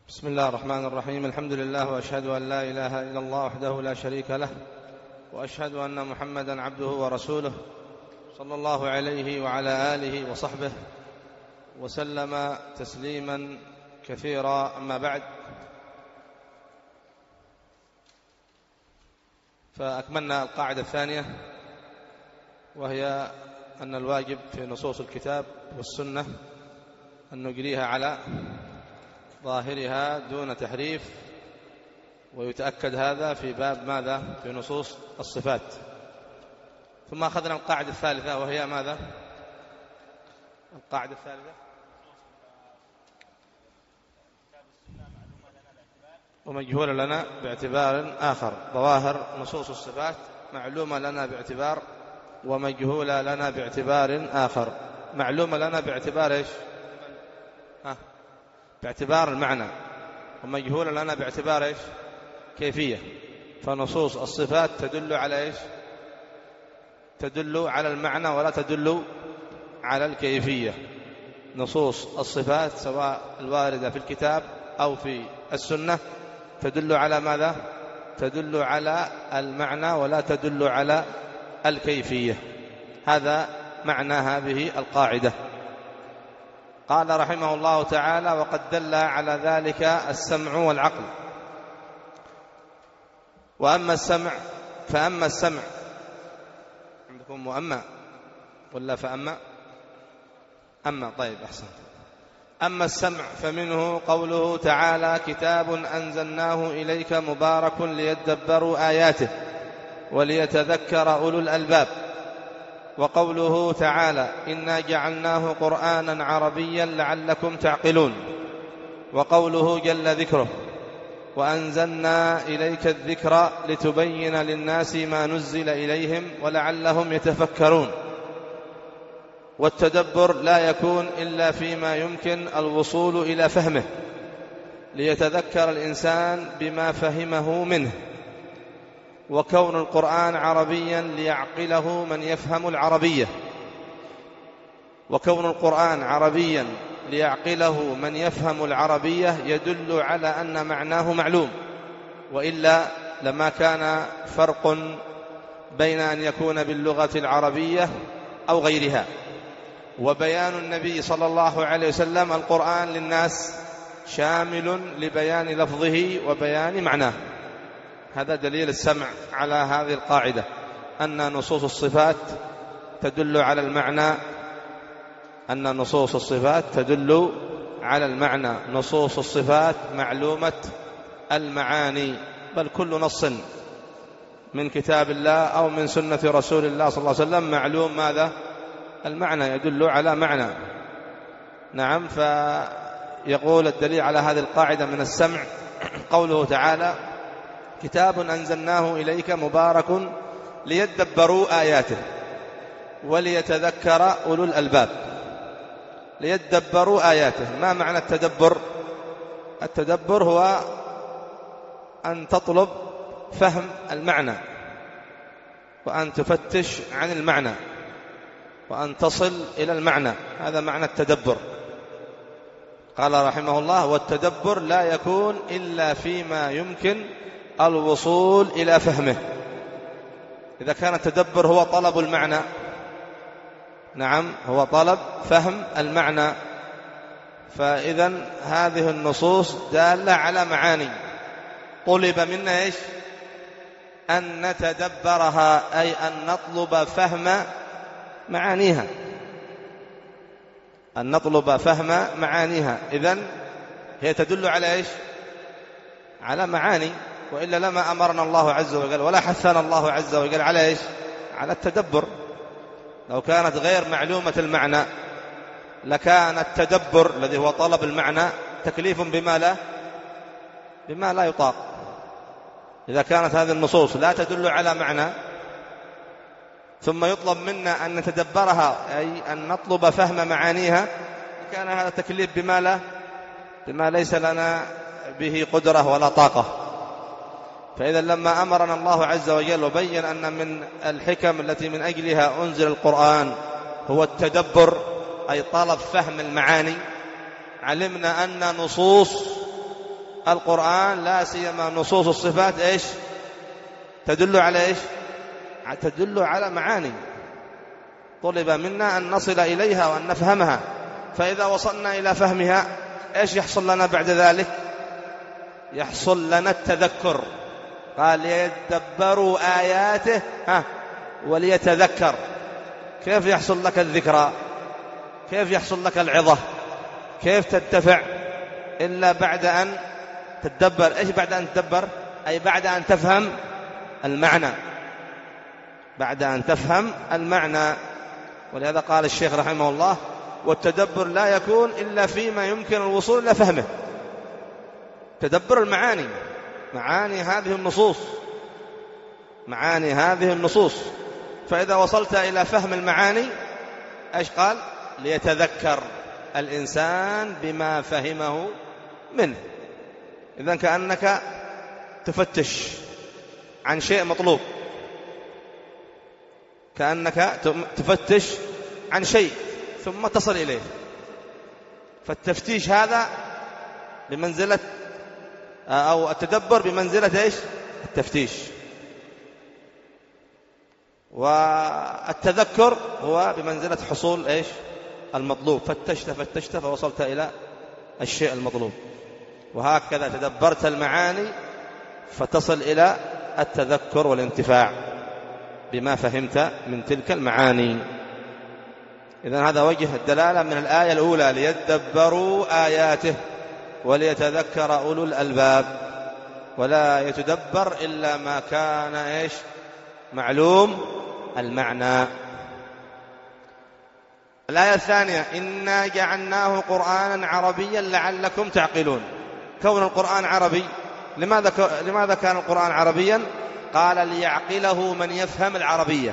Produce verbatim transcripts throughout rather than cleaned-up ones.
بسم الله الرحمن الرحيم. الحمد لله، وأشهد أن لا إله إلا الله وحده لا شريك له، وأشهد أن محمدا عبده ورسوله صلى الله عليه وعلى آله وصحبه وسلم تسليما كثيرا. أما بعد، فأكملنا القاعدة الثانية، وهي أن الواجب في نصوص الكتاب والسنة أن نجريها على ظاهرها دون تحريف، ويتأكد هذا في باب ماذا؟ في نصوص الصفات. ثم أخذنا القاعدة الثالثة، وهي ماذا؟ القاعدة الثالثة ومجهولة لنا باعتبار آخر. ظواهر نصوص الصفات معلومة لنا باعتبار، ومجهولة لنا باعتبار آخر. معلومة لنا باعتبار إيش؟ ها؟ باعتبار المعنى. ومجهولة لنا باعتبار إيش؟ كيفية. فنصوص الصفات تدل على إيش؟ تدل على المعنى ولا تدل على الكيفية. نصوص الصفات سواء الواردة في الكتاب أو في السنة تدل على ماذا؟ تدل على المعنى ولا تدل على الكيفية. هذا معنى هذه القاعدة. قال رحمه الله تعالى: وقد دل على ذلك السمع والعقل. وأما السمع فأما السمع عندكم مؤمّا ولا فأما؟ أما، طيب أحسن. أما السمع فمنه قوله تعالى: كتاب أنزلناه إليك مبارك ليدبروا آياته وليتذكر أولو الألباب. وقوله تعالى: إنا جعلناه قرآنا عربيا لعلكم تعقلون. وقوله جل ذكره: وأنزلنا إليك الذكر لتبين للناس ما نزل إليهم ولعلهم يتفكرون. والتدبر لا يكون إلا فيما يمكن الوصول إلى فهمه، ليتذكر الإنسان بما فهمه منه. وكون القرآن عربيا ليعقله من يفهم العربية. وكون القرآن عربيا ليعقله من يفهم العربية يدل على أن معناه معلوم، وإلا لما كان فرق بين أن يكون باللغة العربية أو غيرها. وبيان النبي صلى الله عليه وسلم القرآن للناس شامل لبيان لفظه وبيان معناه. هذا دليل السمع على هذه القاعدة، أن نصوص الصفات تدل على المعنى أن نصوص الصفات تدل على المعنى. نصوص الصفات معلومة المعاني، بل كل نص من كتاب الله أو من سنة رسول الله صلى الله عليه وسلم معلوم ماذا؟ المعنى، يدل على معنى. نعم. فيقول الدليل على هذه القاعدة من السمع قوله تعالى: كتاب أنزلناه إليك مبارك ليدبروا آياته وليتذكر أولو الألباب. ليدبروا آياته، ما معنى التدبر؟ التدبر هو أن تطلب فهم المعنى، وأن تفتش عن المعنى، وأن تصل إلى المعنى. هذا معنى التدبر. قال رحمه الله: والتدبر لا يكون إلا فيما يمكن الوصول إلى فهمه. إذا كان التدبر هو طلب المعنى، نعم، هو طلب فهم المعنى، فإذن هذه النصوص دالة على معاني طلب منا إيش؟ أن نتدبرها، أي أن نطلب فهم معانيها، أن نطلب فهم معانيها. إذن هي تدل على إيش؟ على معاني، وإلا لما أمرنا الله عز وجل ولا حثنا الله عز وجل على إيش؟ على التدبر. لو كانت غير معلومة المعنى لكان التدبر الذي هو طلب المعنى تكليف بما لا بما لا يطاق. إذا كانت هذه النصوص لا تدل على معنى ثم يطلب منا أن نتدبرها، أي أن نطلب فهم معانيها، كان هذا تكليف بما لا بما ليس لنا به قدرة ولا طاقة. فإذا لما أمرنا الله عز وجل وبين أن من الحكم التي من أجلها أنزل القرآن هو التدبر، أي طلب فهم المعاني، علمنا أن نصوص القرآن لا سيما نصوص الصفات إيش تدل على إيش تدل على معاني طلب منا أن نصل إليها وأن نفهمها. فإذا وصلنا إلى فهمها إيش يحصل لنا بعد ذلك؟ يحصل لنا التذكر. قال ليدبروا آياته ها وليتذكر. كيف يحصل لك الذكرى؟ كيف يحصل لك العظة؟ كيف تنتفع إلا بعد أن تتدبر. إيش بعد أن تتدبر؟ أي بعد أن تفهم المعنى، بعد أن تفهم المعنى. ولهذا قال الشيخ رحمه الله: والتدبر لا يكون إلا فيما يمكن الوصول إلى فهمه. تدبر المعاني، معاني هذه النصوص، معاني هذه النصوص. فإذا وصلت إلى فهم المعاني إيش قال؟ ليتذكر الإنسان بما فهمه منه. إذن كأنك تفتش عن شيء مطلوب، كأنك تفتش عن شيء ثم تصل إليه. فالتفتيش هذا بمنزلة أو التدبر بمنزلة إيش؟ التفتيش. والتذكر هو بمنزلة حصول إيش؟ المطلوب. فتشت فتشت فوصلت إلى الشيء المطلوب. وهكذا تدبرت المعاني فتصل إلى التذكر والانتفاع بما فهمت من تلك المعاني. إذن هذا وجه الدلالة من الآية الأولى: ليدبروا آياته وليتذكر أولو الألباب. ولا يتدبر إلا ما كان إيش؟ معلوم المعنى. الآية الثانية: إنا جعلناه قرآنا عربيا لعلكم تعقلون. كون القرآن عربي، لماذا لماذا كان القرآن عربيا؟ قال: ليعقله من يفهم العربية،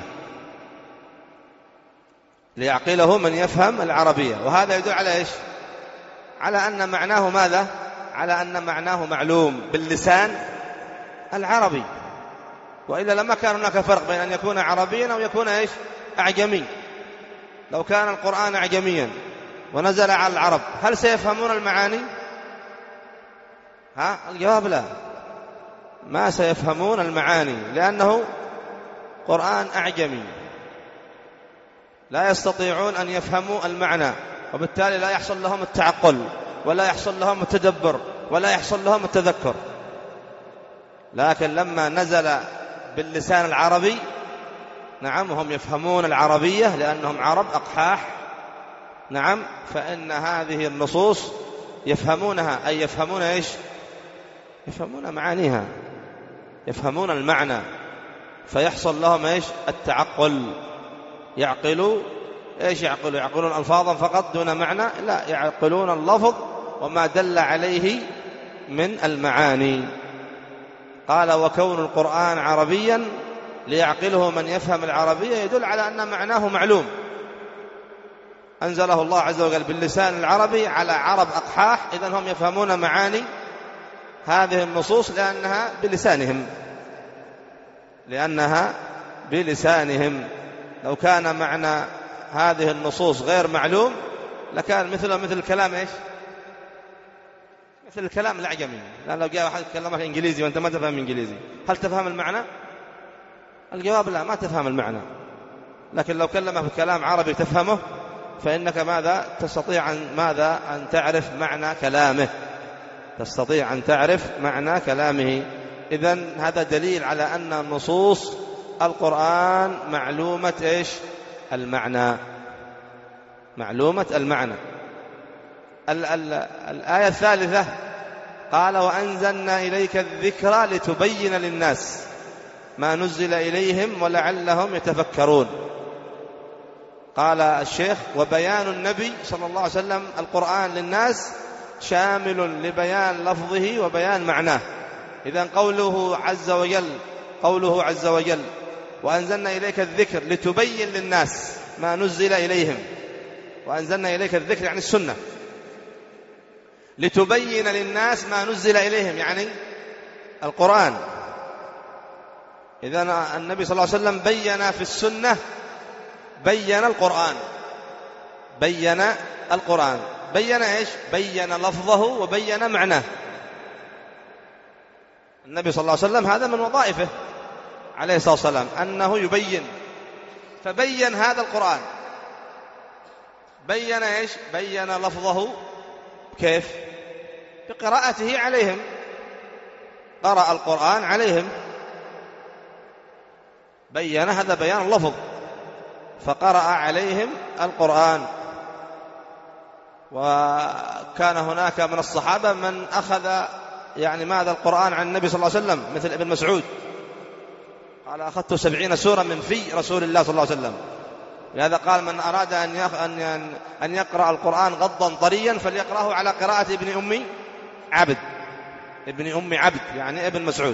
ليعقله من يفهم العربية. وهذا يدل على إيش؟ على أن معناه ماذا؟ على أن معناه معلوم باللسان العربي. وإلا لما كان هناك فرق بين أن يكون عربيا أو يكون إيش؟ أعجمي. لو كان القرآن أعجميا ونزل على العرب هل سيفهمون المعاني؟ ها؟ الجواب لا، ما سيفهمون المعاني، لأنه قرآن أعجمي لا يستطيعون أن يفهموا المعنى، وبالتالي لا يحصل لهم التعقل ولا يحصل لهم التدبر ولا يحصل لهم التذكر. لكن لما نزل باللسان العربي نعم هم يفهمون العربية لأنهم عرب أقحاح، نعم، فإن هذه النصوص يفهمونها. أي يفهمون إيش؟ يفهمون معانيها، يفهمون المعنى، فيحصل لهم إيش؟ التعقل. يعقلوا إيش؟ يعقلوا يعقلون ألفاظا فقط دون معنى؟ لا، يعقلون اللفظ وما دل عليه من المعاني. قال: وكون القرآن عربيا ليعقله من يفهم العربية يدل على أن معناه معلوم. أنزله الله عز وجل باللسان العربي على عرب أقحاح، إذن هم يفهمون معاني هذه النصوص لأنها بلسانهم، لأنها بلسانهم. لو كان معنى هذه النصوص غير معلوم لكان مثل مثل الكلام إيش؟ مثل الكلام الأعجمي. لأن لو جاء واحد يكلمك إنجليزي وأنت ما تفهم إنجليزي هل تفهم المعنى؟ الجواب لا، ما تفهم المعنى. لكن لو كلمك بكلام عربي تفهمه فإنك ماذا؟ تستطيع أن ماذا؟ أن تعرف معنى كلامه، تستطيع أن تعرف معنى كلامه. إذن هذا دليل على أن نصوص القرآن معلومة إيش؟ المعنى، معلومة المعنى. ال ال الآية الثالثة: قال: وأنزلنا إليك الذكر لتبين للناس ما نزل إليهم ولعلهم يتفكرون. قال الشيخ: وبيان النبي صلى الله عليه وسلم القرآن للناس شامل لبيان لفظه وبيان معناه. إذن قوله عز وجل قوله عز وجل وأنزلنا إليك الذكر لتبين للناس ما نزل إليهم، وأنزلنا إليك الذكر يعني السنة، لتبين للناس ما نزل إليهم يعني القرآن. إذن النبي صلى الله عليه وسلم بيّن في السنة، بيّن القرآن، بيّن القرآن بيّن إيش؟ بيّن لفظه وبيّن معناه. النبي صلى الله عليه وسلم هذا من وظائفه عليه الصلاة والسلام أنه يبين، فبين هذا القرآن. بين إيش؟ بين لفظه. كيف؟ بقراءته عليهم، قرأ القرآن عليهم، بين، هذا بيان اللفظ، فقرأ عليهم القرآن. وكان هناك من الصحابة من أخذ يعني ماذا القرآن عن النبي صلى الله عليه وسلم، مثل ابن مسعود قال أخذت سبعين سورة من في رسول الله صلى الله عليه وسلم. لهذا قال من أراد أن أن يقرأ القرآن غضا طريا فليقرأه على قراءة ابن أم عبد، ابن أم عبد يعني ابن مسعود.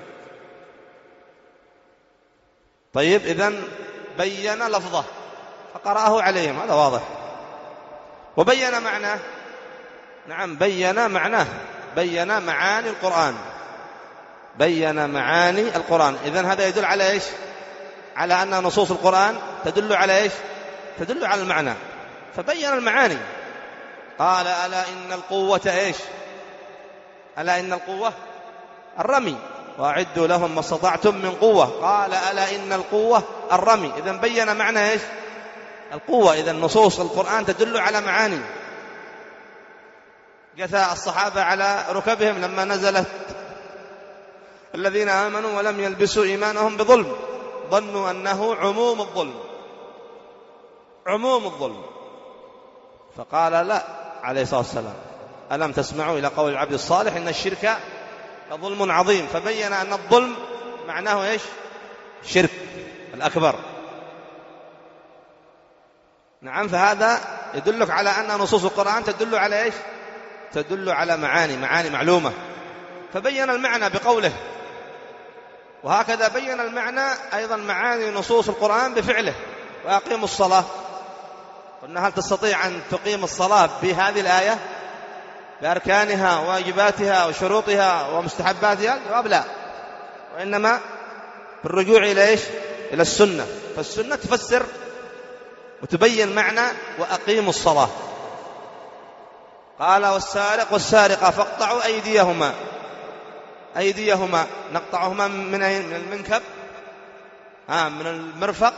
طيب، إذن بين لفظه فقرأه عليهم، هذا واضح. وبين معناه، نعم بين معناه، بين معاني القرآن، بين معاني القرآن. إذن هذا يدل على إيش؟ على أن نصوص القرآن تدل على إيش؟ تدل على المعنى، فبين المعاني. قال ألا إن القوة إيش؟ ألا إن القوة الرمي، وأعدوا لهم ما استطعتم من قوة. قال ألا إن القوة الرمي. إذن بين معنى إيش؟ القوة. إذن نصوص القرآن تدل على معاني. جثى الصحابة على ركبهم لما نزلت الذين آمنوا ولم يلبسوا إيمانهم بظلم ظنوا أنه عموم الظلم، عموم الظلم. فقال لا عليه الصلاة والسلام ألم تسمعوا إلى قول العبد الصالح إن الشرك ظلم عظيم. فبين أن الظلم معناه إيش؟ شرك الأكبر. نعم، فهذا يدلك على أن نصوص القرآن تدل على إيش؟ تدل على معاني، معاني معلومة. فبين المعنى بقوله، وهكذا بين المعنى أيضا معاني نصوص القرآن بفعله. وأقيموا الصلاة، قلنا هل تستطيع أن تقيم الصلاة بهذه الآية بأركانها وواجباتها وشروطها ومستحباتها؟ الجواب لا، وإنما بالرجوع إلى إيش؟ إلى السنة. فالسنة تفسر وتبين معنى وأقيموا الصلاة. قال والسارق والسارقة فاقطعوا أيديهما. أيديهما نقطعهما من أين؟ من المنكب، آه من المرفق،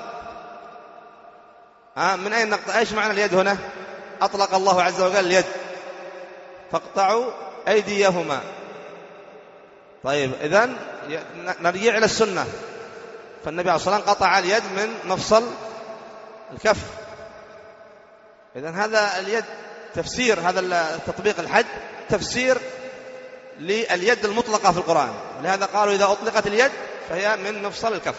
آه من أين نقطع؟ إيش معنى اليد هنا؟ أطلق الله عز وجل اليد، فاقطعوا أيديهما. طيب، إذن نرجع إلى السنة. فالنبي عليه الصلاة والسلام قطع اليد من مفصل الكف. إذن هذا اليد تفسير، هذا تطبيق الحد تفسير لليد المطلقة في القرآن. لهذا قالوا إذا أطلقت اليد فهي من مفصل الكف.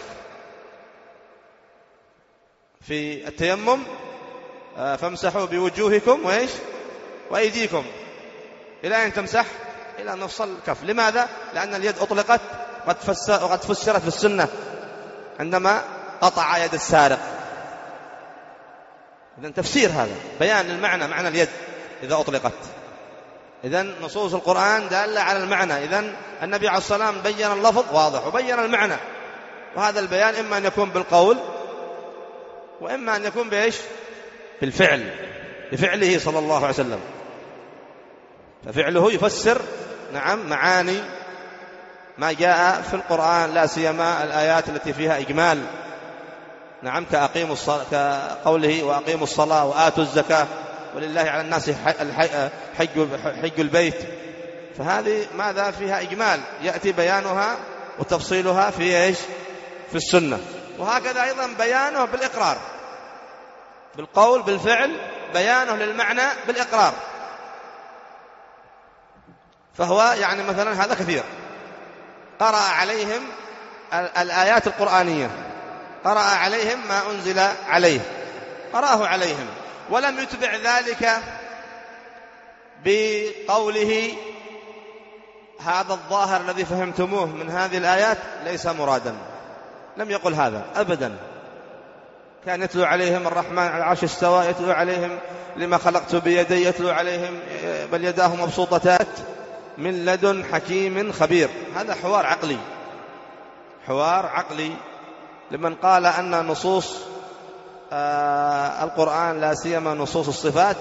في التيمم فامسحوا بوجوهكم وإيش؟ وأيديكم. إلى أين تمسح؟ إلى مفصل الكف. لماذا؟ لأن اليد أطلقت وقد فسرت في السنة عندما قطع يد السارق. إذن تفسير هذا، بيان المعنى، معنى اليد إذا أطلقت. إذن نصوص القرآن دالة على المعنى. إذن النبي عليه الصلاة والسلام بين اللفظ واضح وبين المعنى. وهذا البيان إما أن يكون بالقول وإما أن يكون بإيش؟ بالفعل، بفعله صلى الله عليه وسلم. ففعله يفسر نعم معاني ما جاء في القرآن، لا سيما الآيات التي فيها إجمال. نعم، كأقيموا الصلاة، كقوله وأقيموا الصلاة وآتوا الزكاة ولله على الناس حج, حج البيت. فهذه ماذا فيها إجمال، يأتي بيانها وتفصيلها في إيش؟ في السنة. وهكذا أيضا بيانه بالإقرار، بالقول بالفعل، بيانه للمعنى بالإقرار. فهو يعني مثلا هذا كثير، قرأ عليهم الآيات القرآنية، قرأ عليهم ما أنزل عليه، قرأه عليهم، ولم يتبع ذلك بقوله هذا الظاهر الذي فهمتموه من هذه الآيات ليس مرادا. لم يقل هذا أبدا. كان يتلو عليهم الرحمن على العرش استوى، يتلو عليهم لما خلقت بيدي، يتلو عليهم بل يداه مبسوطتان من لدن حكيم خبير. هذا حوار عقلي، حوار عقلي لمن قال أن نصوص آه القرآن لا سيما نصوص الصفات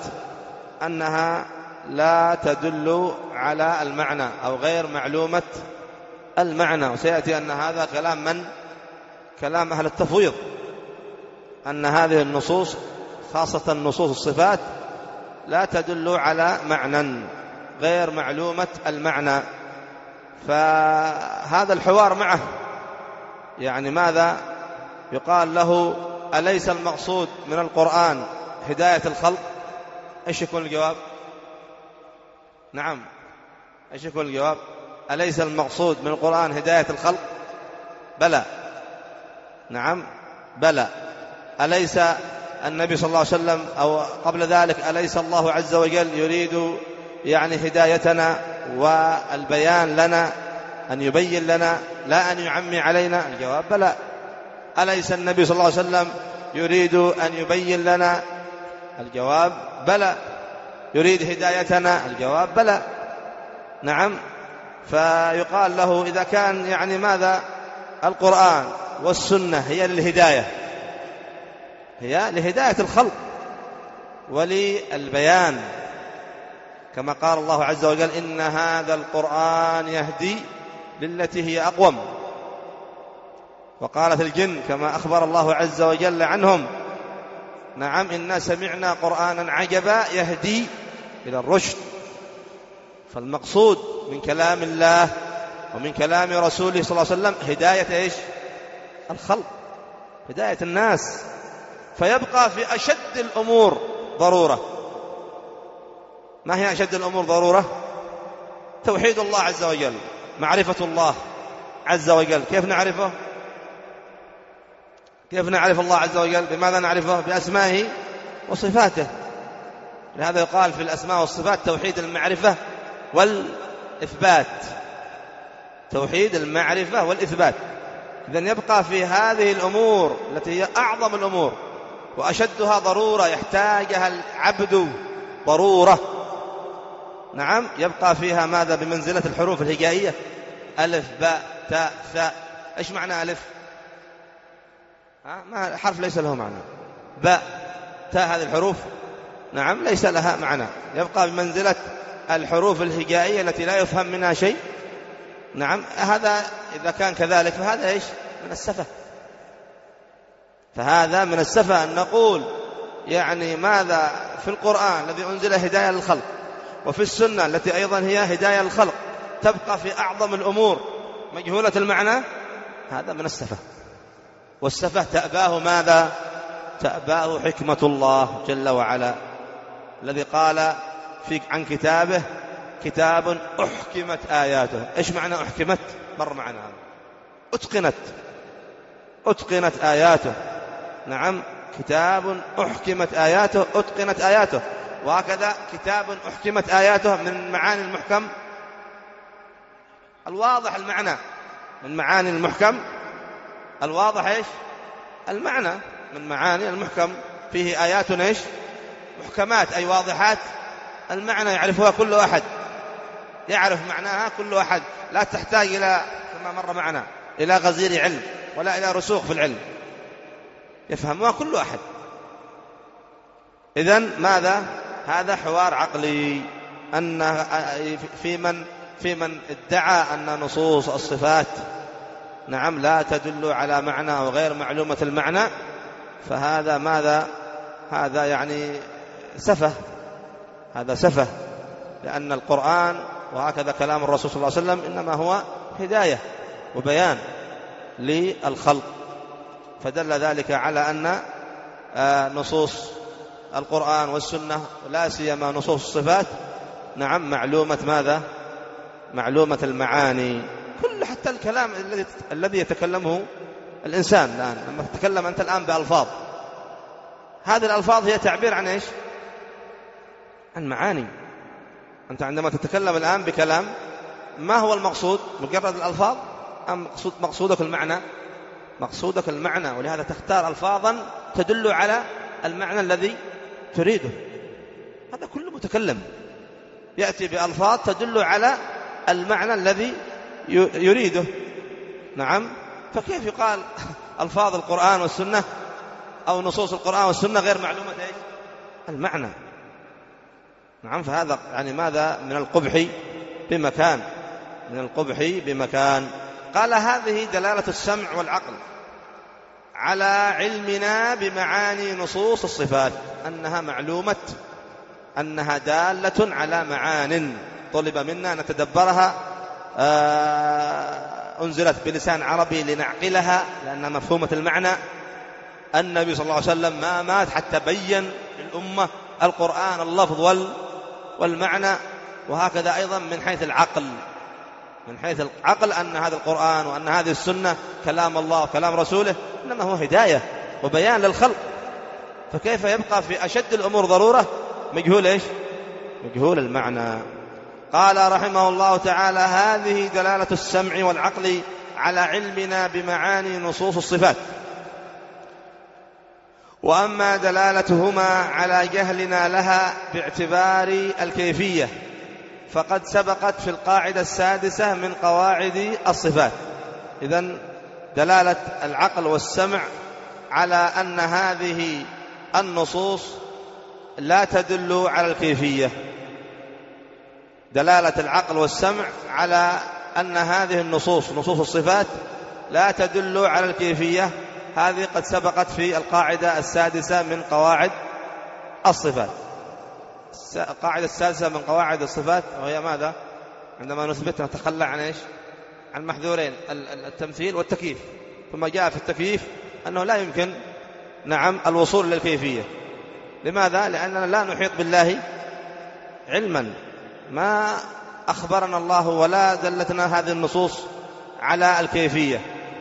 أنها لا تدل على المعنى أو غير معلومة المعنى. وسيأتي أن هذا كلام من؟ كلام أهل التفويض، أن هذه النصوص خاصة نصوص الصفات لا تدل على معنى غير معلومة المعنى. فهذا الحوار معه يعني ماذا يقال له؟ أليس المقصود من القرآن هداية الخلق؟ إيش يكون الجواب؟ نعم، إيش يكون الجواب؟ أليس المقصود من القرآن هداية الخلق؟ بلى. نعم بلى. أليس النبي صلى الله عليه وسلم أو قبل ذلك أليس الله عز وجل يريد يعني هدايتنا والبيان لنا، أن يبين لنا لا أن يعمي علينا؟ الجواب بلى. أليس النبي صلى الله عليه وسلم يريد أن يبين لنا؟ الجواب بلى. يريد هدايتنا؟ الجواب بلى. نعم. فيقال له إذا كان يعني ماذا القرآن والسنة هي للهداية، هي لهداية الخلق وللبيان، كما قال الله عز وجل إن هذا القرآن يهدي للتي هي أقوم. وقالت الجن كما أخبر الله عز وجل عنهم نعم إنا سمعنا قرآنا عجبا يهدي إلى الرشد. فالمقصود من كلام الله ومن كلام رسوله صلى الله عليه وسلم هداية إيش؟ الخلق، هداية الناس. فيبقى في أشد الأمور ضرورة. ما هي أشد الأمور ضرورة؟ توحيد الله عز وجل، معرفة الله عز وجل. كيف نعرفه؟ كيف نعرف الله عز وجل؟ بماذا نعرفه؟ بأسمائه وصفاته. لهذا يقال في الأسماء والصفات توحيد المعرفة والإثبات، توحيد المعرفة والإثبات. إذن يبقى في هذه الأمور التي هي أعظم الأمور وأشدها ضرورة يحتاجها العبد ضرورة، نعم، يبقى فيها ماذا؟ بمنزلة الحروف الهجائية، ألف باء تاء ثاء. إيش معنى ألف؟ ها؟ ما حرف ليس له معنى. باء تاء هذه الحروف نعم ليس لها معنى، يبقى بمنزلة الحروف الهجائية التي لا يفهم منها شيء. نعم. هذا إذا كان كذلك فهذا إيش؟ من السفة. فهذا من السفة أن نقول يعني ماذا في القرآن الذي أنزل هداية للخلق وفي السنة التي أيضا هي هداية للخلق تبقى في أعظم الأمور مجهولة المعنى، هذا من السفة. والسفة تأباه ماذا؟ تأباه حكمة الله جل وعلا الذي قال في عن كتابه كتاب أحكمت آياته. إيش معنى أحكمت؟ مر معنا أتقنت، أتقنت آياته. نعم، كتاب أحكمت آياته، أتقنت آياته. وهكذا كتاب أحكمت آياته من معاني المحكم الواضح المعنى، من معاني المحكم الواضح إيش؟ المعنى. من معاني المحكم فيه آيات إيش؟ محكمات أي واضحات المعنى، يعرفها كل أحد، يعرف معناها كل أحد، لا تحتاج إلى كما مر معنا إلى غزير علم ولا إلى رسوخ في العلم، يفهمها كل أحد. إذن ماذا؟ هذا حوار عقلي أن في من في من ادعى أن نصوص الصفات نعم لا تدل على معنى أو غير معلومة المعنى، فهذا ماذا؟ هذا يعني سفه، هذا سفه، لأن القرآن وهكذا كلام الرسول صلى الله عليه وسلم إنما هو هداية وبيان للخلق. فدل ذلك على أن نصوص القرآن والسنة لا سيما نصوص الصفات نعم معلومة ماذا؟ معلومة المعاني. كل حتى الكلام الذي الذي يتكلمه الإنسان الآن، لما تتكلم أنت الآن بألفاظ، هذه الألفاظ هي تعبير عن إيش؟ عن معاني. أنت عندما تتكلم الآن بكلام ما هو المقصود؟ مجرد الألفاظ أم مقصود مقصودك المعنى؟ مقصودك المعنى، ولهذا تختار ألفاظا تدل على المعنى الذي تريده. هذا كل متكلم يأتي بألفاظ تدل على المعنى الذي يريده. نعم. فكيف يقال ألفاظ القرآن والسنة أو نصوص القرآن والسنة غير معلومة إيش؟ المعنى. نعم. فهذا يعني ماذا؟ من القبح بمكان، من القبح بمكان. قال هذه دلالة السمع والعقل على علمنا بمعاني نصوص الصفات، أنها معلومة، أنها دالة على معان طلب منا أن نتدبرها، أنزلت بلسان عربي لنعقلها لأنها مفهومة المعنى. النبي صلى الله عليه وسلم ما مات حتى بين للأمة القرآن اللفظ والمعنى. وهكذا أيضا من حيث العقل، من حيث العقل أن هذا القرآن وأن هذه السنة كلام الله وكلام رسوله إنما هو هداية وبيان للخلق، فكيف يبقى في أشد الأمور ضرورة مجهول إيش؟ مجهول المعنى. قال رحمه الله تعالى هذه دلالة السمع والعقل على علمنا بمعاني نصوص الصفات. وأما دلالتهما على جهلنا لها باعتبار الكيفية فقد سبقت في القاعدة السادسة من قواعد الصفات. إذن دلالة العقل والسمع على أن هذه النصوص لا تدل على الكيفية، دلالة العقل والسمع على أن هذه النصوص نصوص الصفات لا تدل على الكيفية، هذه قد سبقت في القاعدة السادسة من قواعد الصفات. القاعدة السادسة من قواعد الصفات وهي ماذا؟ عندما نثبت نتخلى عن إيش؟ عن محذورين، التمثيل والتكييف. ثم جاء في التكييف أنه لا يمكن نعم الوصول للكيفية. لماذا؟ لأننا لا نحيط بالله علما، ما أخبرنا الله ولا دلتنا هذه النصوص على الكيفية.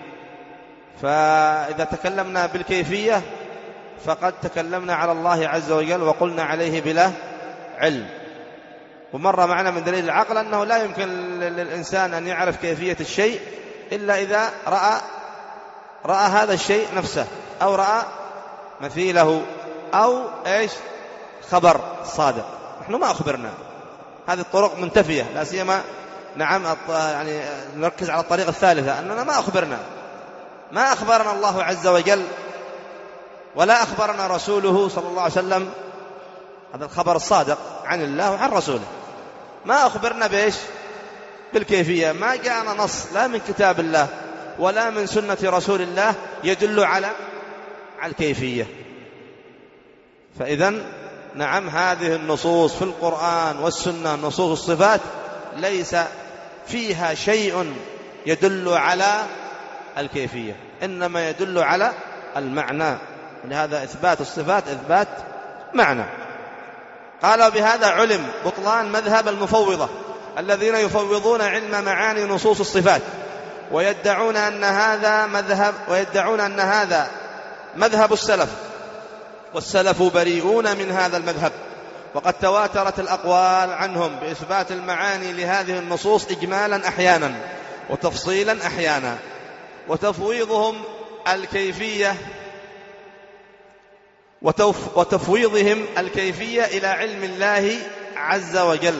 فإذا تكلمنا بالكيفية فقد تكلمنا على الله عز وجل وقلنا عليه بلا علم. ومر معنا من دليل العقل أنه لا يمكن للإنسان أن يعرف كيفية الشيء إلا إذا رأى رأى هذا الشيء نفسه، أو رأى مثيله، أو إيش خبر صادق. نحن ما أخبرنا، هذه الطرق منتفية، لا سيما نعم يعني نركز على الطريقة الثالثة أننا ما أخبرنا ما أخبرنا الله عز وجل ولا أخبرنا رسوله صلى الله عليه وسلم، هذا الخبر الصادق عن الله وعن رسوله. ما أخبرنا بإيش؟ بالكيفية. ما جاءنا نص لا من كتاب الله ولا من سنة رسول الله يدل على على الكيفية. فإذن نعم هذه النصوص في القرآن والسنة نصوص الصفات ليس فيها شيء يدل على الكيفية، إنما يدل على المعنى. لهذا إثبات الصفات إثبات معنى. قال بهذا علم بطلان مذهب المفوضة الذين يفوضون علم معاني نصوص الصفات ويدعون أن هذا مذهب ويدعون أن هذا مذهب السلف، والسلف بريئون من هذا المذهب. وقد تواترت الأقوال عنهم بإثبات المعاني لهذه النصوص إجمالا أحيانا وتفصيلا أحيانا، وتفويضهم الكيفية وتف وتفويضهم الكيفية إلى علم الله عز وجل.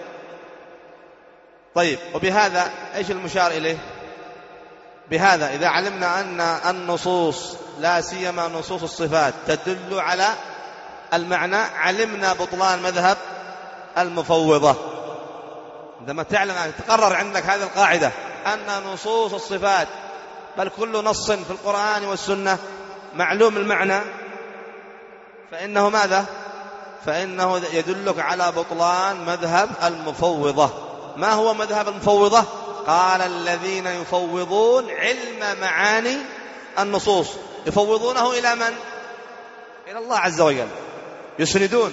طيب، وبهذا إيش المشار إليه؟ بهذا إذا علمنا أن النصوص لا سيما نصوص الصفات تدل على المعنى علمنا بطلان مذهب المفوضة. عندما تعلم أن تقرر عندك هذه القاعدة أن نصوص الصفات بل كل نص في القرآن والسنة معلوم المعنى، فإنه ماذا؟ فإنه يدلك على بطلان مذهب المفوضة. ما هو مذهب المفوضة؟ قال الذين يفوضون علم معاني النصوص، يفوضونه إلى من؟ إلى الله عز وجل. يسندون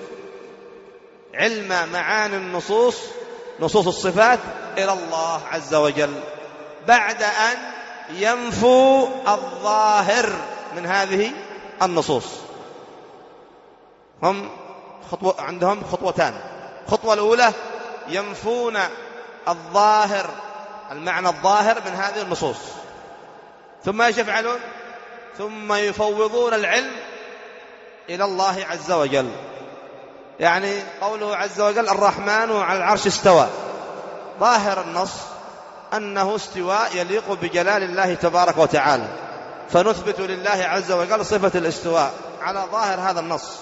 علم معاني النصوص نصوص الصفات إلى الله عز وجل بعد أن ينفوا الظاهر من هذه النصوص. هم خطوة عندهم خطوتان. الخطوة الأولى ينفون الظاهر المعنى الظاهر من هذه النصوص، ثم ايش يفعلون؟ ثم يفوضون العلم إلى الله عز وجل. يعني قوله عز وجل الرحمن على العرش استوى، ظاهر النص أنه استواء يليق بجلال الله تبارك وتعالى، فنثبت لله عز وجل صفة الاستواء على ظاهر هذا النص.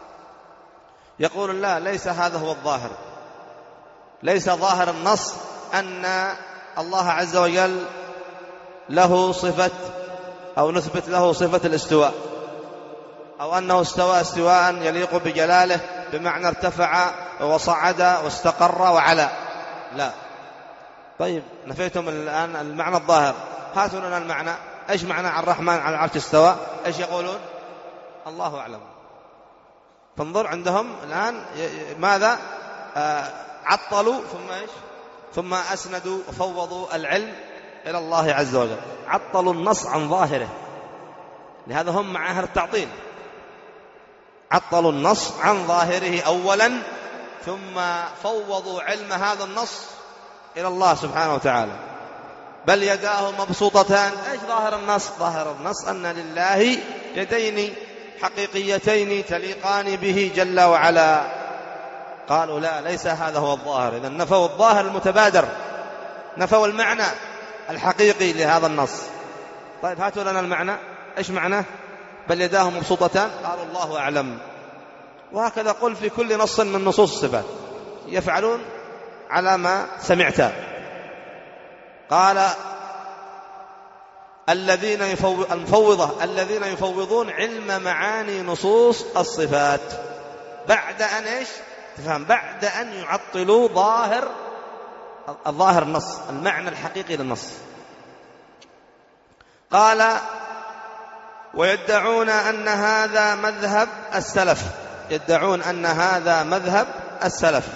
يقول لا، ليس هذا هو الظاهر، ليس ظاهر النص أن الله عز وجل له صفة أو نثبت له صفة الاستواء، أو أنه استوى استواء يليق بجلاله بمعنى ارتفع وصعد واستقر وعلا، لا. طيب نفيتم الآن المعنى الظاهر، هاتوا لنا المعنى. إيش معنى الرحمن على العرش استوى؟ إيش يقولون؟ الله أعلم. فانظر عندهم الآن ماذا؟ آه عطلوا ثم إيش؟ ثم أسندوا وفوضوا العلم إلى الله عز وجل، عطلوا النص عن ظاهره، لهذا هم مع أهل التعطيل. عطلوا النص عن ظاهره أولا، ثم فوضوا علم هذا النص إلى الله سبحانه وتعالى. بل يداه مبسوطتان. إيش ظاهر النص؟ ظاهر النص أن لله يدين حقيقيتين تليقان به جل وعلا. قالوا لا، ليس هذا هو الظاهر. إذن نفوا الظاهر المتبادر، نفوا المعنى الحقيقي لهذا النص. طيب هاتوا لنا المعنى. إيش معناه؟ بل يداه مبسوطتان. قالوا الله أعلم. وهكذا قل في كل نص من نصوص الصفات، يفعلون على ما سمعت. قال الذين يفوض المفوضة الذين يفوضون علم معاني نصوص الصفات بعد أن إيش؟ تفهم؟ بعد أن يعطلوا ظاهر الظاهر النص، المعنى الحقيقي للنص. قال ويدعون أن هذا مذهب السلف. يدعون أن هذا مذهب السلف.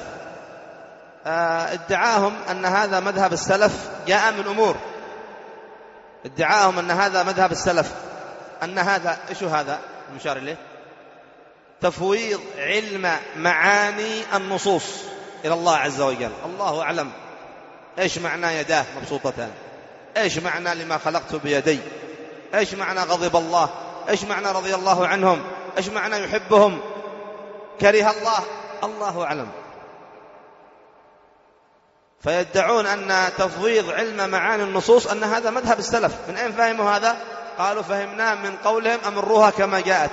ادعاهم أن هذا مذهب السلف جاء من أمور. ادعاهم أن هذا مذهب السلف، أن هذا إيش هذا المشار إليه؟ تفويض علم معاني النصوص إلى الله عز وجل. الله أعلم. إيش معنى يداه مبسوطتان؟ إيش معنى لما خلقت بيدي؟ إيش معنى غضب الله؟ إيش معنى رضي الله عنهم؟ إيش معنى يحبهم؟ كره الله؟ الله أعلم. فيدعون أن تفويض علم معاني النصوص أن هذا مذهب السلف. من أين فهموا هذا؟ قالوا فهمناه من قولهم أمروها كما جاءت.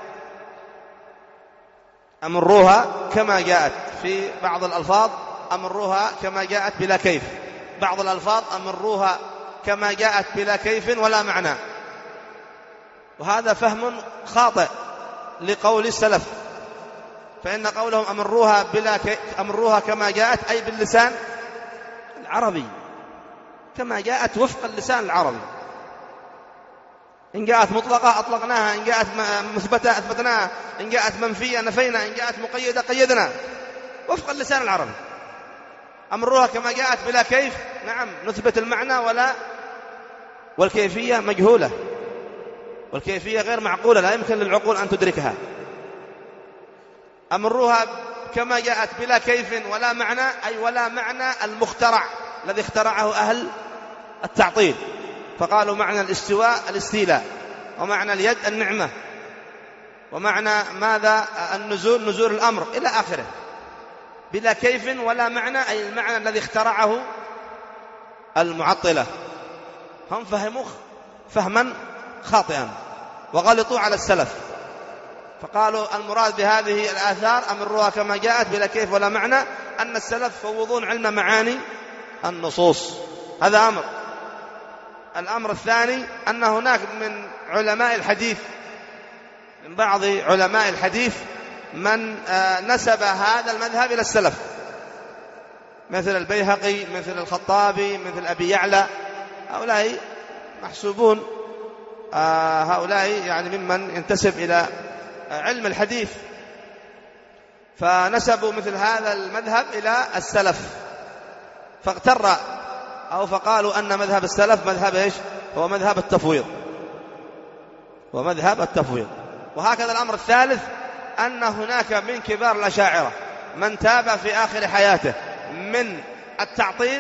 أمروها كما جاءت. في بعض الألفاظ أمروها كما جاءت بلا كيف، بعض الألفاظ أمروها كما جاءت بلا كيف ولا معنى. وهذا فهم خاطئ لقول السلف، فإن قولهم أمروها, بلا كي... أمروها كما جاءت أي باللسان العربي، كما جاءت وفق اللسان العربي. إن جاءت مطلقة أطلقناها، إن جاءت مثبتة أثبتناها، إن جاءت منفية نفينا، إن جاءت مقيدة قيدنا، وفق اللسان العربي. أمروها كما جاءت بلا كيف، نعم نثبت المعنى ولا والكيفية مجهولة، والكيفية غير معقولة، لا يمكن للعقول أن تدركها. أمروها كما جاءت بلا كيف ولا معنى، أي ولا معنى المخترع الذي اخترعه أهل التعطيل. فقالوا معنى الاستواء الاستيلاء، ومعنى اليد النعمة، ومعنى ماذا النزول نزول الأمر إلى آخره، بلا كيف ولا معنى، أي المعنى الذي اخترعه المعطلة. هم فهموا فهما خاطئا وغلطوا على السلف، فقالوا المراد بهذه الآثار أمروها كما جاءت بلا كيف ولا معنى، أن السلف فوضون علم معاني النصوص. هذا أمر. الأمر الثاني أن هناك من علماء الحديث، من بعض علماء الحديث من نسب هذا المذهب إلى السلف، مثل البيهقي، مثل الخطابي، مثل أبي يعلى. هؤلاء محسوبون، هؤلاء يعني ممن ينتسب إلى علم الحديث، فنسبوا مثل هذا المذهب إلى السلف، فاغتر أو فقالوا أن مذهب السلف مذهب إيش؟ هو مذهب التفويض، ومذهب التفويض. وهكذا الأمر الثالث أن هناك من كبار الأشاعرة من تاب في آخر حياته من التعطيل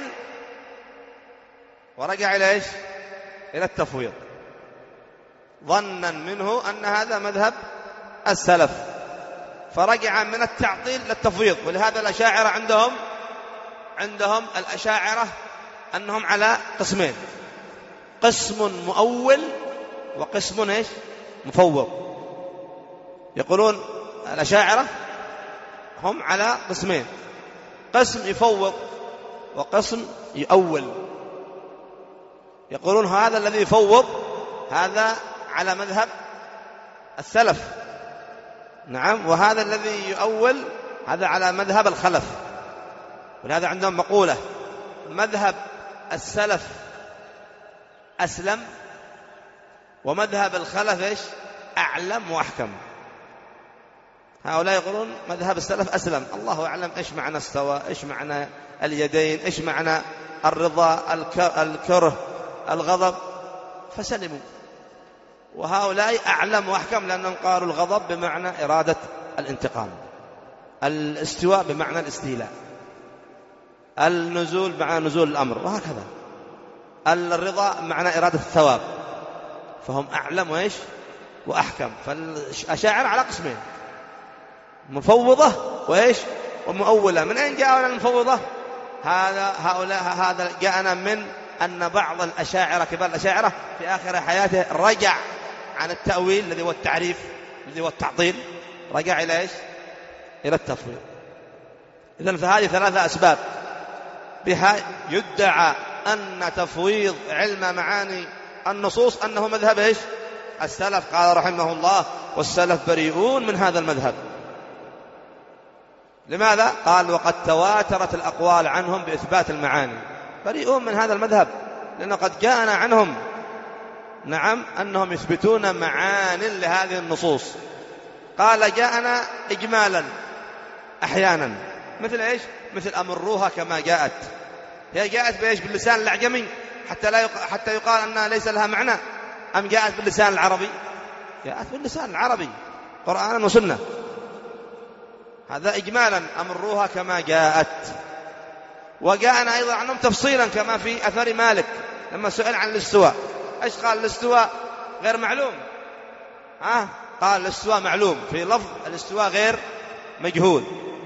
ورجع إلى إيش؟ إلى التفويض، ظنا منه أن هذا مذهب السلف، فرجع من التعطيل للتفويض. ولهذا الأشاعرة عندهم عندهم الأشاعرة أنهم على قسمين، قسم مؤول وقسم إيش؟ مفوض. يقولون الأشاعرة هم على قسمين، قسم يفوض وقسم يؤول. يقولون هذا الذي يفوض هذا على مذهب السلف، نعم، وهذا الذي يؤول هذا على مذهب الخلف. ولهذا عندهم مقولة: مذهب السلف أسلم، ومذهب الخلف إيش؟ أعلم وأحكم. هؤلاء يقولون مذهب السلف أسلم، الله أعلم إيش معنى استوى، إيش معنى اليدين، إيش معنى الرضا، الكره، الغضب، فسلموا. وهؤلاء أعلم وأحكم لأنهم قالوا الغضب بمعنى إرادة الانتقام، الاستواء بمعنى الاستيلاء، النزول بمعنى نزول الأمر، وهكذا الرضا معنى إرادة الثواب. فهم أعلم وإيش وأحكم. فالأشاعرة على قسمين: مفوضة وإيش ومؤولة. من أين جاءنا المفوضة؟ هذا هؤلاء هذا جاءنا من أن بعض الأشاعرة كبار الأشاعرة في آخر حياته رجع عن التأويل الذي هو التعريف الذي هو التعطيل، رجع إلى إيش؟ إلى التفويض. إذن فهذه ثلاثة أسباب بها يدعى أن تفويض علم معاني النصوص أنه مذهب إيش؟ السلف. قال رحمه الله: والسلف بريئون من هذا المذهب. لماذا؟ قال: وقد تواترت الأقوال عنهم بإثبات المعاني. بريئون من هذا المذهب لأنه قد جاءنا عنهم، نعم، أنهم يثبتون معاني لهذه النصوص. قال: جاءنا إجمالا أحيانا، مثل إيش؟ مثل أمروها كما جاءت. هي جاءت بإيش؟ باللسان الأعجمي حتى لا يق... حتى يقال أنها ليس لها معنى، أم جاءت باللسان العربي؟ جاءت باللسان العربي قرآنا وسنة. هذا إجمالا أمروها كما جاءت. وجاءنا أيضا عنهم تفصيلا كما في أثر مالك لما سئل عن الاستواء. إيش قال؟ الاستواء غير معلوم. ها؟ قال الاستواء معلوم، في لفظ الاستواء غير مجهول.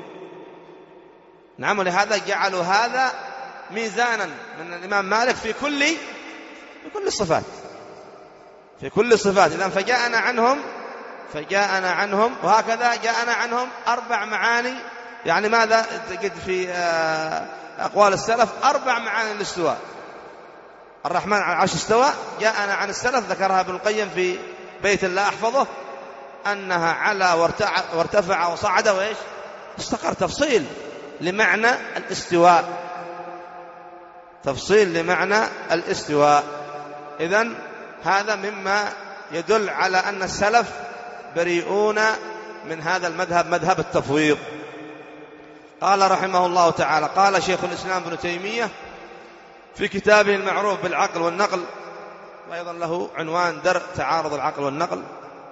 نعم. ولهذا جعلوا هذا ميزانا من الإمام مالك في كل في كل الصفات، في كل الصفات. إذن فجاءنا عنهم فجاءنا عنهم وهكذا جاءنا عنهم أربع معاني. يعني ماذا تجد في أقوال السلف؟ أربع معاني للاستواء. الرحمن على العرش استوى، جاءنا عن السلف ذكرها ابن القيم في بيت لا أحفظه أنها على وارتفع وصعد وإيش؟ استقر. تفصيل لمعنى الاستواء، تفصيل لمعنى الاستواء. إذن هذا مما يدل على أن السلف بريئون من هذا المذهب، مذهب التفويض. قال رحمه الله تعالى: قال شيخ الإسلام ابن تيمية في كتابه المعروف بالعقل والنقل، وأيضا له عنوان درء تعارض العقل والنقل،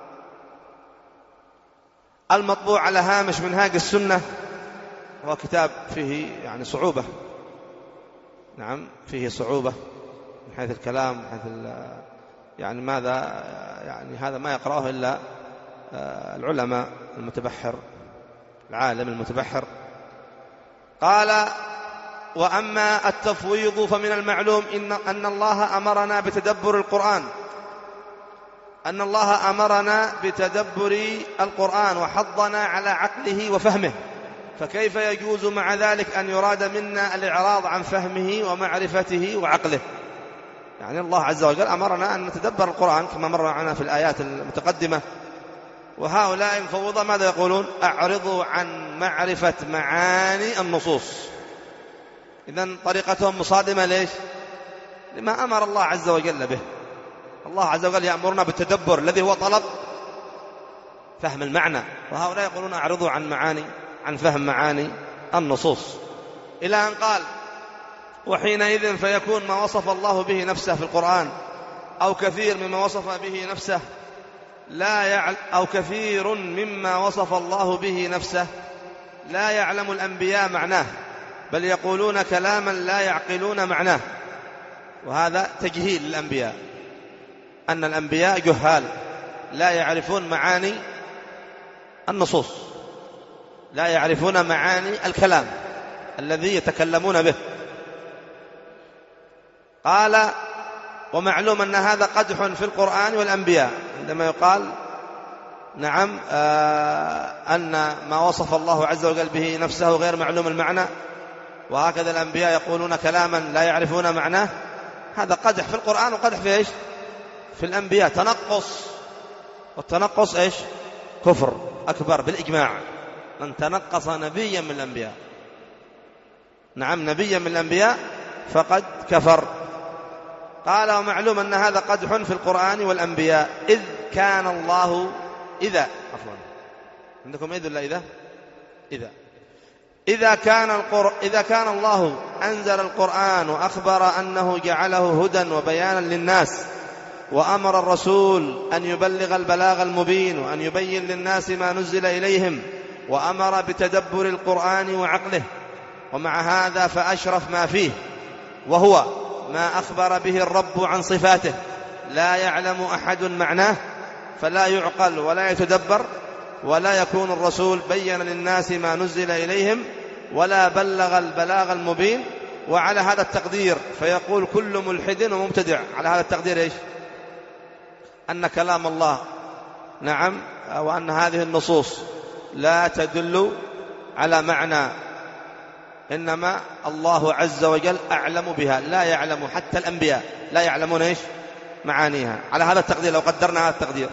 المطبوع على هامش منهاج السنة. هو كتاب فيه يعني صعوبة، نعم، فيه صعوبة من حيث الكلام، من حيث يعني ماذا يعني هذا ما يقرأه إلا العلماء المتبحر، العالم المتبحر. قال: وأما التفويض فمن المعلوم إن, أن الله أمرنا بتدبر القرآن أن الله أمرنا بتدبر القرآن وحضنا على عقله وفهمه، فكيف يجوز مع ذلك أن يراد منا الإعراض عن فهمه ومعرفته وعقله؟ يعني الله عز وجل أمرنا أن نتدبر القرآن كما مر معنا في الآيات المتقدمة. وهؤلاء المفوضة ماذا يقولون؟ أعرضوا عن معرفة معاني النصوص. إذن طريقتهم مصادمة ليش؟ لما أمر الله عز وجل به. الله عز وجل يأمرنا بالتدبر الذي هو طلب فهم المعنى، وهؤلاء يقولون أعرضوا عن معاني عن فهم معاني النصوص. إلى أن قال: وحينئذ فيكون ما وصف الله به نفسه في القرآن أو كثير مما وصف به نفسه لا يعلم أو كثير مما وصف الله به نفسه لا يعلم الأنبياء معناه، بل يقولون كلاما لا يعقلون معناه. وهذا تجهيل الأنبياء، أن الأنبياء جهال لا يعرفون معاني النصوص، لا يعرفون معاني الكلام الذي يتكلمون به. قال: ومعلوم أن هذا قدح في القرآن والأنبياء، عندما يقال نعم آه أن ما وصف الله عز وجل به نفسه غير معلوم المعنى، وهكذا الأنبياء يقولون كلاما لا يعرفون معناه. هذا قدح في القرآن وقدح في إيش؟ في الأنبياء، تنقص، والتنقص إيش؟ كفر أكبر بالإجماع، من تنقص نبيا من الأنبياء، نعم نبيا من الأنبياء فقد كفر. قال ومعلوم أن هذا قدح في القرآن والأنبياء، إذ كان الله إذا عفوا عندكم إذ ولا إذا إذا إذا كان القر... إذا كان الله أنزل القرآن وأخبر أنه جعله هدى وبيانا للناس، وأمر الرسول أن يبلغ البلاغ المبين وأن يبين للناس ما نزل إليهم، وأمر بتدبر القرآن وعقله، ومع هذا فأشرف ما فيه وهو ما أخبر به الرب عن صفاته لا يعلم أحد معناه، فلا يعقل ولا يتدبر، ولا يكون الرسول بين للناس ما نزل إليهم ولا بلغ البلاغ المبين. وعلى هذا التقدير فيقول كل ملحد ومبتدع، على هذا التقدير إيش؟ أن كلام الله نعم، وأن هذه النصوص لا تدل على معنى، إنما الله عز وجل أعلم بها، لا يعلم حتى الأنبياء لا يعلمون إيش؟ معانيها. على هذا التقدير لو قدرنا هذا التقدير،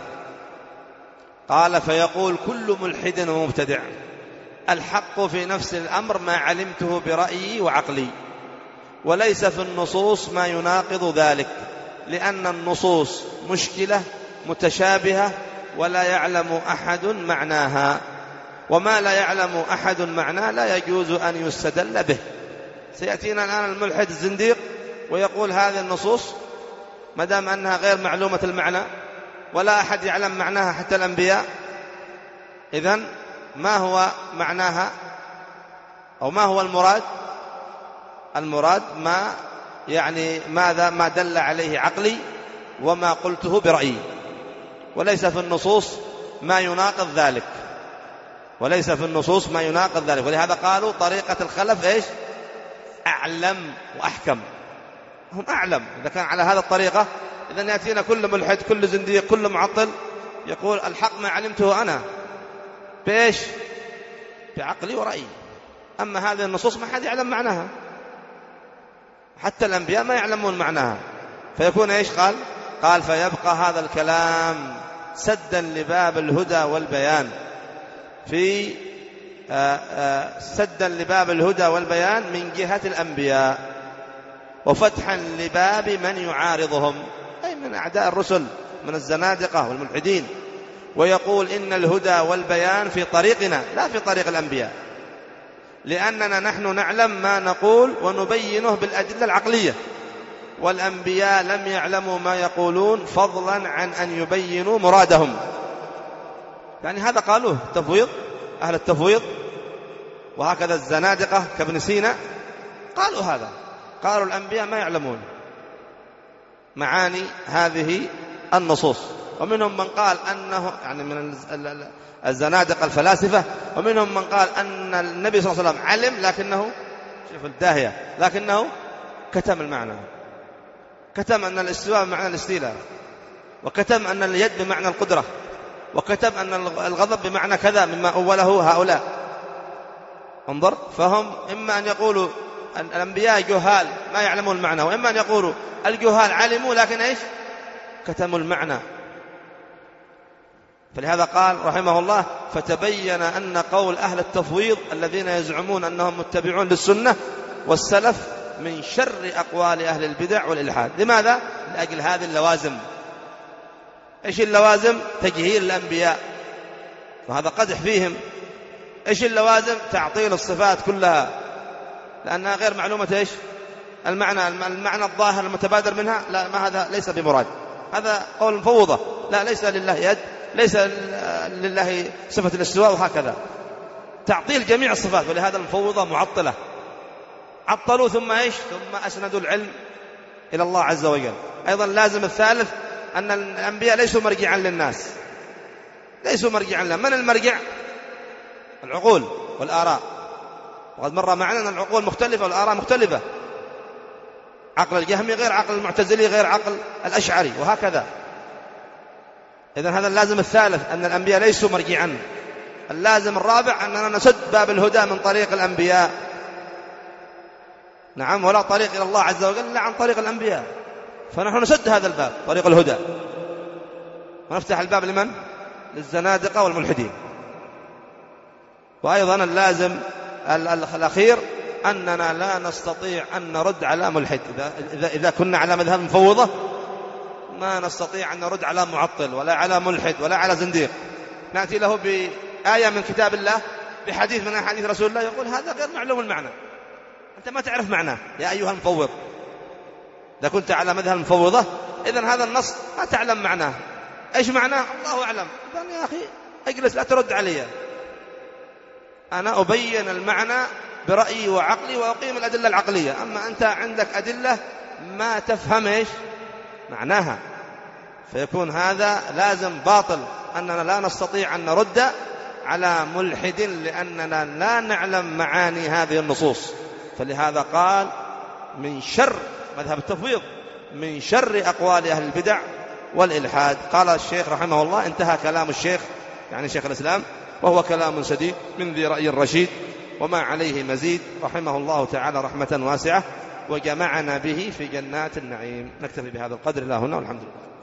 قال فيقول كل ملحد ومبتدع الحق في نفس الأمر ما علمته برأيي وعقلي، وليس في النصوص ما يناقض ذلك، لأن النصوص مشكلة متشابهة ولا يعلم أحد معناها، وما لا يعلم أحد معناه لا يجوز أن يستدل به. سيأتينا الآن الملحد الزنديق ويقول هذه النصوص ما دام أنها غير معلومة المعنى ولا أحد يعلم معناها حتى الأنبياء، إذن ما هو معناها أو ما هو المراد؟ المراد ما يعني ماذا ما دل عليه عقلي وما قلته برأيي، وليس في النصوص ما يناقض ذلك، وليس في النصوص ما يناقض ذلك. ولهذا قالوا طريقة الخلف إيش؟ أعلم وأحكم، هم أعلم. إذا كان على هذا الطريقة إذن يأتينا كل ملحد كل زنديق كل معطل يقول الحق ما علمته أنا بإيش؟ بعقلي ورأيي، أما هذه النصوص ما حد يعلم معناها، حتى الأنبياء ما يعلمون معناها، فيكون إيش؟ قال قال فيبقى هذا الكلام سدا لباب الهدى والبيان في آآ آآ سدا لباب الهدى والبيان من جهة الأنبياء، وفتحا لباب من يعارضهم أي من أعداء الرسل من الزنادقة والملحدين، ويقول إن الهدى والبيان في طريقنا لا في طريق الأنبياء، لأننا نحن نعلم ما نقول ونبينه بالأدلة العقلية، والأنبياء لم يعلموا ما يقولون فضلا عن أن يبينوا مرادهم. يعني هذا قالوه التفويض، أهل التفويض، وهكذا الزنادقة كابن سينا قالوا هذا، قالوا الأنبياء ما يعلمون معاني هذه النصوص. ومنهم من قال أنه يعني من الزنادقة الفلاسفة، ومنهم من قال أن النبي صلى الله عليه وسلم علم لكنه شوف الداهية لكنه كتم المعنى، كتم أن الاستواء بمعنى الاستيلاء، وكتم أن اليد بمعنى القدرة، وكتم أن الغضب بمعنى كذا مما أوله هؤلاء. انظر، فهم إما أن يقولوا أن الأنبياء جهال ما يعلمون المعنى، وإما أن يقولوا الجهال علموا لكن إيش؟ كتموا المعنى. فلهذا قال رحمه الله فتبين أن قول أهل التفويض الذين يزعمون أنهم متبعون للسنة والسلف من شر أقوال أهل البدع والإلحاد. لماذا؟ لأجل هذه اللوازم. إيش اللوازم؟ تجهيل الأنبياء، وهذا قدح فيهم. إيش اللوازم؟ تعطيل الصفات كلها لأنها غير معلومة إيش؟ المعنى المعنى الظاهر المتبادر منها، لا، ما هذا ليس بمراد، هذا قول المفوضة، لا ليس لله يد، ليس لله صفة الاستواء، وهكذا تعطيل جميع الصفات. ولهذا المفوضة معطلة، عطلوا ثم إيش؟ ثم أسندوا العلم إلى الله عز وجل. أيضا لازم الثالث أن الأنبياء ليسوا مرجعا للناس، ليسوا مرجعا لهم. من المرجع؟ العقول والآراء، وقد مر معنا أن العقول مختلفة والآراء مختلفة، عقل الجهمي غير عقل المعتزلي غير عقل الأشعري، وهكذا. إذن هذا اللازم الثالث أن الأنبياء ليسوا مرجعا. اللازم الرابع أننا نسد باب الهدى من طريق الأنبياء، نعم، ولا طريق إلى الله عز وجل إلا عن طريق الأنبياء. فنحن نسد هذا الباب طريق الهدى ونفتح الباب لمن؟ للزنادقة والملحدين. وأيضا اللازم الأخير أننا لا نستطيع أن نرد على ملحد. إذا, إذا كنا على مذهب مفوضة ما نستطيع أن نرد على معطل ولا على ملحد ولا على زنديق. نأتي له بآية من كتاب الله بحديث من أحاديث رسول الله يقول هذا غير معلوم المعنى، أنت ما تعرف معناه يا أيها المفوض. إذا كنت على مذهب المفوضة إذن هذا النص ما تعلم معناه، إيش معناه؟ الله أعلم. إذن يا أخي اجلس لا ترد علي، أنا أبين المعنى برأيي وعقلي وأقيم الأدلة العقلية. أما أنت عندك أدلة ما تفهم إيش معناها، فيكون هذا لازم باطل، أننا لا نستطيع أن نرد على ملحد لأننا لا نعلم معاني هذه النصوص. فلهذا قال من شر مذهب التفويض، من شر أقوال أهل البدع والإلحاد. قال الشيخ رحمه الله، انتهى كلام الشيخ يعني شيخ الإسلام، وهو كلام سديد من ذي رأي رشيد وما عليه مزيد، رحمه الله تعالى رحمة واسعة، وجمعنا به في جنات النعيم. نكتفي بهذا القدر، لا هنا والحمد لله.